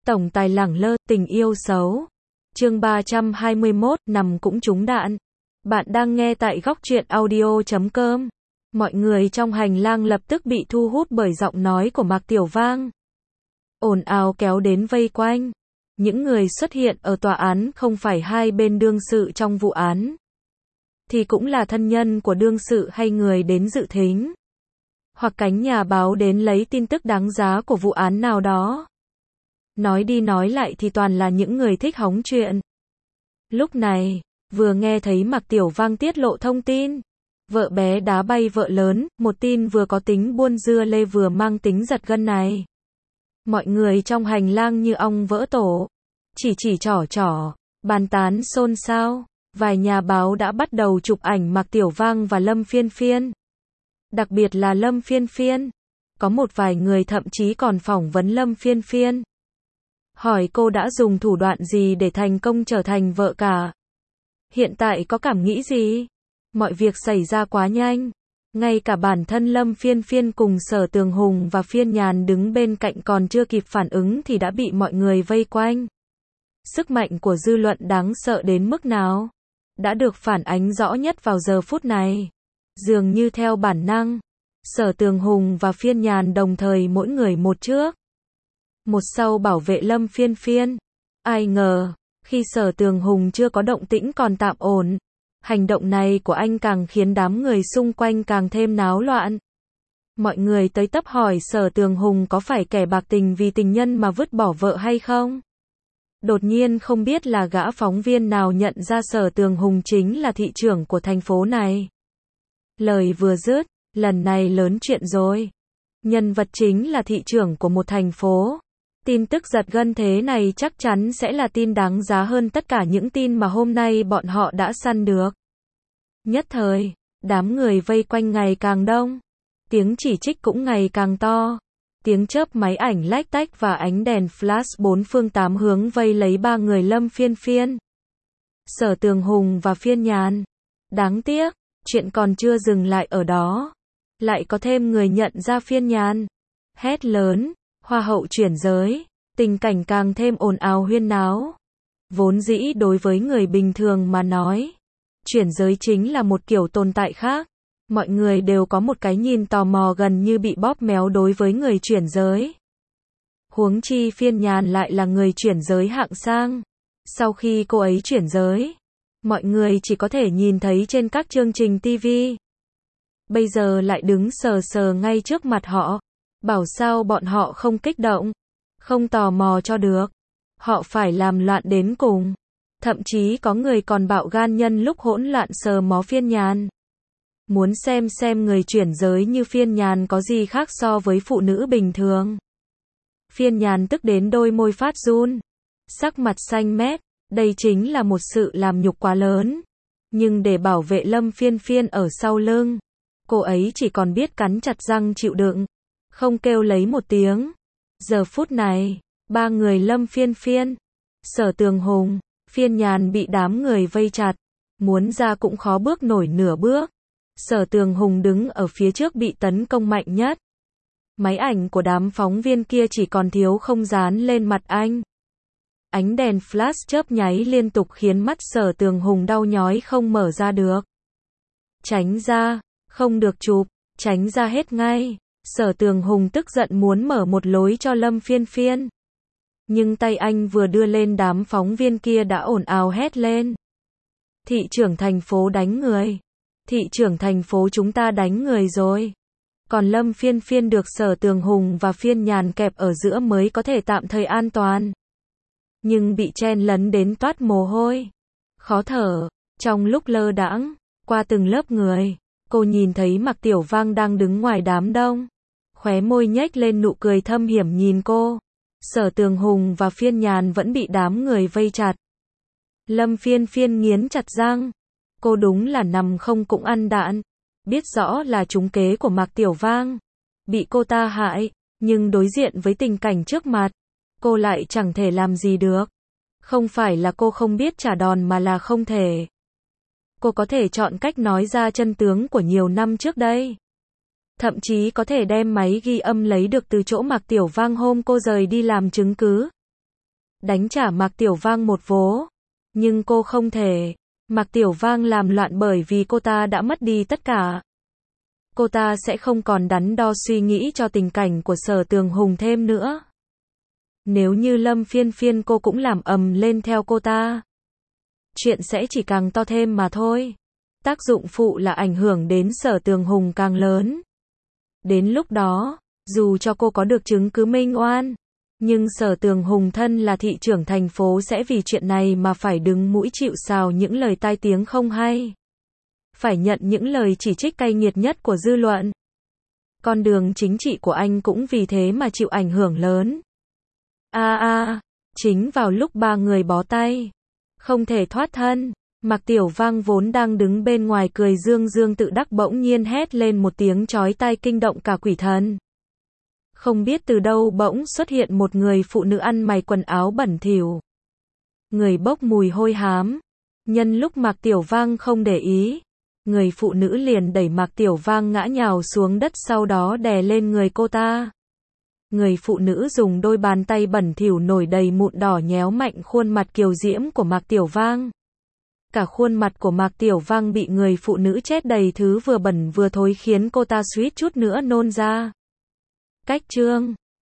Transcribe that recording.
Tổng tài lẳng lơ, tình yêu xấu. Chương 321, nằm cũng trúng đạn. Bạn đang nghe tại góc truyện audio.com. Mọi người trong hành lang lập tức bị thu hút bởi giọng nói của Mạc Tiểu Vang. Ồn ào kéo đến vây quanh. Những người xuất hiện ở tòa án không phải hai bên đương sự trong vụ án, thì cũng là thân nhân của đương sự hay người đến dự thính, hoặc cánh nhà báo đến lấy tin tức đáng giá của vụ án nào đó. Nói đi nói lại thì toàn là những người thích hóng chuyện. Lúc này, vừa nghe thấy Mạc Tiểu Vang tiết lộ thông tin vợ bé đá bay vợ lớn, một tin vừa có tính buôn dưa lê vừa mang tính giật gân này. Mọi người trong hành lang như ong vỡ tổ, chỉ trỏ, bàn tán xôn xao. Vài nhà báo đã bắt đầu chụp ảnh Mạc Tiểu Vang và Lâm Phiên Phiên. Đặc biệt là Lâm Phiên Phiên. Có một vài người thậm chí còn phỏng vấn Lâm Phiên Phiên, hỏi cô đã dùng thủ đoạn gì để thành công trở thành vợ cả. Hiện tại có cảm nghĩ gì? Mọi việc xảy ra quá nhanh. Ngay cả bản thân Lâm Phiên Phiên cùng Sở Tường Hùng và Phiên Nhàn đứng bên cạnh còn chưa kịp phản ứng thì đã bị mọi người vây quanh. Sức mạnh của dư luận đáng sợ đến mức nào đã được phản ánh rõ nhất vào giờ phút này. Dường như theo bản năng, Sở Tường Hùng và Phiên Nhàn đồng thời mỗi người một trước một sau bảo vệ Lâm Phiên Phiên. Ai ngờ, khi Sở Tường Hùng chưa có động tĩnh còn tạm ổn, hành động này của anh càng khiến đám người xung quanh càng thêm náo loạn. Mọi người tới tấp hỏi Sở Tường Hùng có phải kẻ bạc tình vì tình nhân mà vứt bỏ vợ hay không. Đột nhiên không biết là gã phóng viên nào nhận ra Sở Tường Hùng chính là thị trưởng của thành phố này. Lời vừa dứt, lần này lớn chuyện rồi. Nhân vật chính là thị trưởng của một thành phố. Tin tức giật gân thế này chắc chắn sẽ là tin đáng giá hơn tất cả những tin mà hôm nay bọn họ đã săn được. Nhất thời, đám người vây quanh ngày càng đông. Tiếng chỉ trích cũng ngày càng to. Tiếng chớp máy ảnh lách tách và ánh đèn flash bốn phương tám hướng vây lấy ba người Lâm Phiên Phiên, Sở Tường Hùng và Phiên Nhàn. Đáng tiếc, chuyện còn chưa dừng lại ở đó. Lại có thêm người nhận ra Phiên Nhàn. Hét lớn, hoa hậu chuyển giới. Tình cảnh càng thêm ồn ào huyên náo. Vốn dĩ đối với người bình thường mà nói, chuyển giới chính là một kiểu tồn tại khác. Mọi người đều có một cái nhìn tò mò gần như bị bóp méo đối với người chuyển giới. Huống chi Phiên Nhàn lại là người chuyển giới hạng sang. Sau khi cô ấy chuyển giới, mọi người chỉ có thể nhìn thấy trên các chương trình TV. Bây giờ lại đứng sờ sờ ngay trước mặt họ. Bảo sao bọn họ không kích động, không tò mò cho được. Họ phải làm loạn đến cùng. Thậm chí có người còn bạo gan nhân lúc hỗn loạn sờ mó Phiên Nhàn. Muốn xem người chuyển giới như Phiên Nhàn có gì khác so với phụ nữ bình thường. Phiên Nhàn tức đến đôi môi phát run, sắc mặt xanh mét. Đây chính là một sự làm nhục quá lớn. Nhưng để bảo vệ Lâm Phiên Phiên ở sau lưng, cô ấy chỉ còn biết cắn chặt răng chịu đựng, không kêu lấy một tiếng. Giờ phút này, ba người Lâm Phiên Phiên, Sở Tường Hùng, Phiên Nhàn bị đám người vây chặt, muốn ra cũng khó bước nổi nửa bước. Sở Tường Hùng đứng ở phía trước bị tấn công mạnh nhất. Máy ảnh của đám phóng viên kia chỉ còn thiếu không dán lên mặt anh. Ánh đèn flash chớp nháy liên tục khiến mắt Sở Tường Hùng đau nhói không mở ra được. Tránh ra, không được chụp, tránh ra hết ngay. Sở Tường Hùng tức giận muốn mở một lối cho Lâm Phiên Phiên. Nhưng tay anh vừa đưa lên đám phóng viên kia đã ồn ào hét lên. Thị trưởng thành phố đánh người. Thị trưởng thành phố chúng ta đánh người rồi. Còn Lâm Phiên Phiên được Sở Tường Hùng và Phiên Nhàn kẹp ở giữa mới có thể tạm thời an toàn. Nhưng bị chen lấn đến toát mồ hôi, khó thở. Trong lúc lơ đãng, qua từng lớp người, cô nhìn thấy Mạc Tiểu Vang đang đứng ngoài đám đông. Khóe môi nhếch lên nụ cười thâm hiểm nhìn cô. Sở Tường Hùng và Phiên Nhàn vẫn bị đám người vây chặt. Lâm Phiên Phiên nghiến chặt răng. Cô đúng là nằm không cũng ăn đạn. Biết rõ là trúng kế của Mạc Tiểu Vang, bị cô ta hại, nhưng đối diện với tình cảnh trước mặt, cô lại chẳng thể làm gì được. Không phải là cô không biết trả đòn mà là không thể. Cô có thể chọn cách nói ra chân tướng của nhiều năm trước đây. Thậm chí có thể đem máy ghi âm lấy được từ chỗ Mạc Tiểu Vang hôm cô rời đi làm chứng cứ. đánh trả Mạc Tiểu Vang một vố. Nhưng cô không thể. Mạc Tiểu Vang làm loạn bởi vì cô ta đã mất đi tất cả. Cô ta sẽ không còn đắn đo suy nghĩ cho tình cảnh của Sở Tường Hùng thêm nữa. Nếu như Lâm Phiên Phiên cô cũng làm ầm lên theo cô ta, chuyện sẽ chỉ càng to thêm mà thôi. Tác dụng phụ là ảnh hưởng đến Sở Tường Hùng càng lớn. Đến lúc đó, dù cho cô có được chứng cứ minh oan, nhưng Sở Tường Hùng thân là thị trưởng thành phố sẽ vì chuyện này mà phải đứng mũi chịu sào những lời tai tiếng không hay. Phải nhận những lời chỉ trích cay nghiệt nhất của dư luận. Con đường chính trị của anh cũng vì thế mà chịu ảnh hưởng lớn. Chính vào lúc ba người bó tay, không thể thoát thân, Mạc Tiểu Vang vốn đang đứng bên ngoài cười dương dương tự đắc bỗng nhiên hét lên một tiếng chói tai kinh động cả quỷ thần. Không biết từ đâu bỗng xuất hiện một người phụ nữ ăn mày quần áo bẩn thỉu. Người bốc mùi hôi hám. Nhân lúc Mạc Tiểu Vang không để ý, người phụ nữ liền đẩy Mạc Tiểu Vang ngã nhào xuống đất sau đó đè lên người cô ta. Người phụ nữ dùng đôi bàn tay bẩn thỉu nổi đầy mụn đỏ nhéo mạnh khuôn mặt kiều diễm của Mạc Tiểu Vang. Cả khuôn mặt của Mạc Tiểu Vang bị người phụ nữ chết đầy thứ vừa bẩn vừa thối khiến cô ta suýt chút nữa nôn ra. Cách chương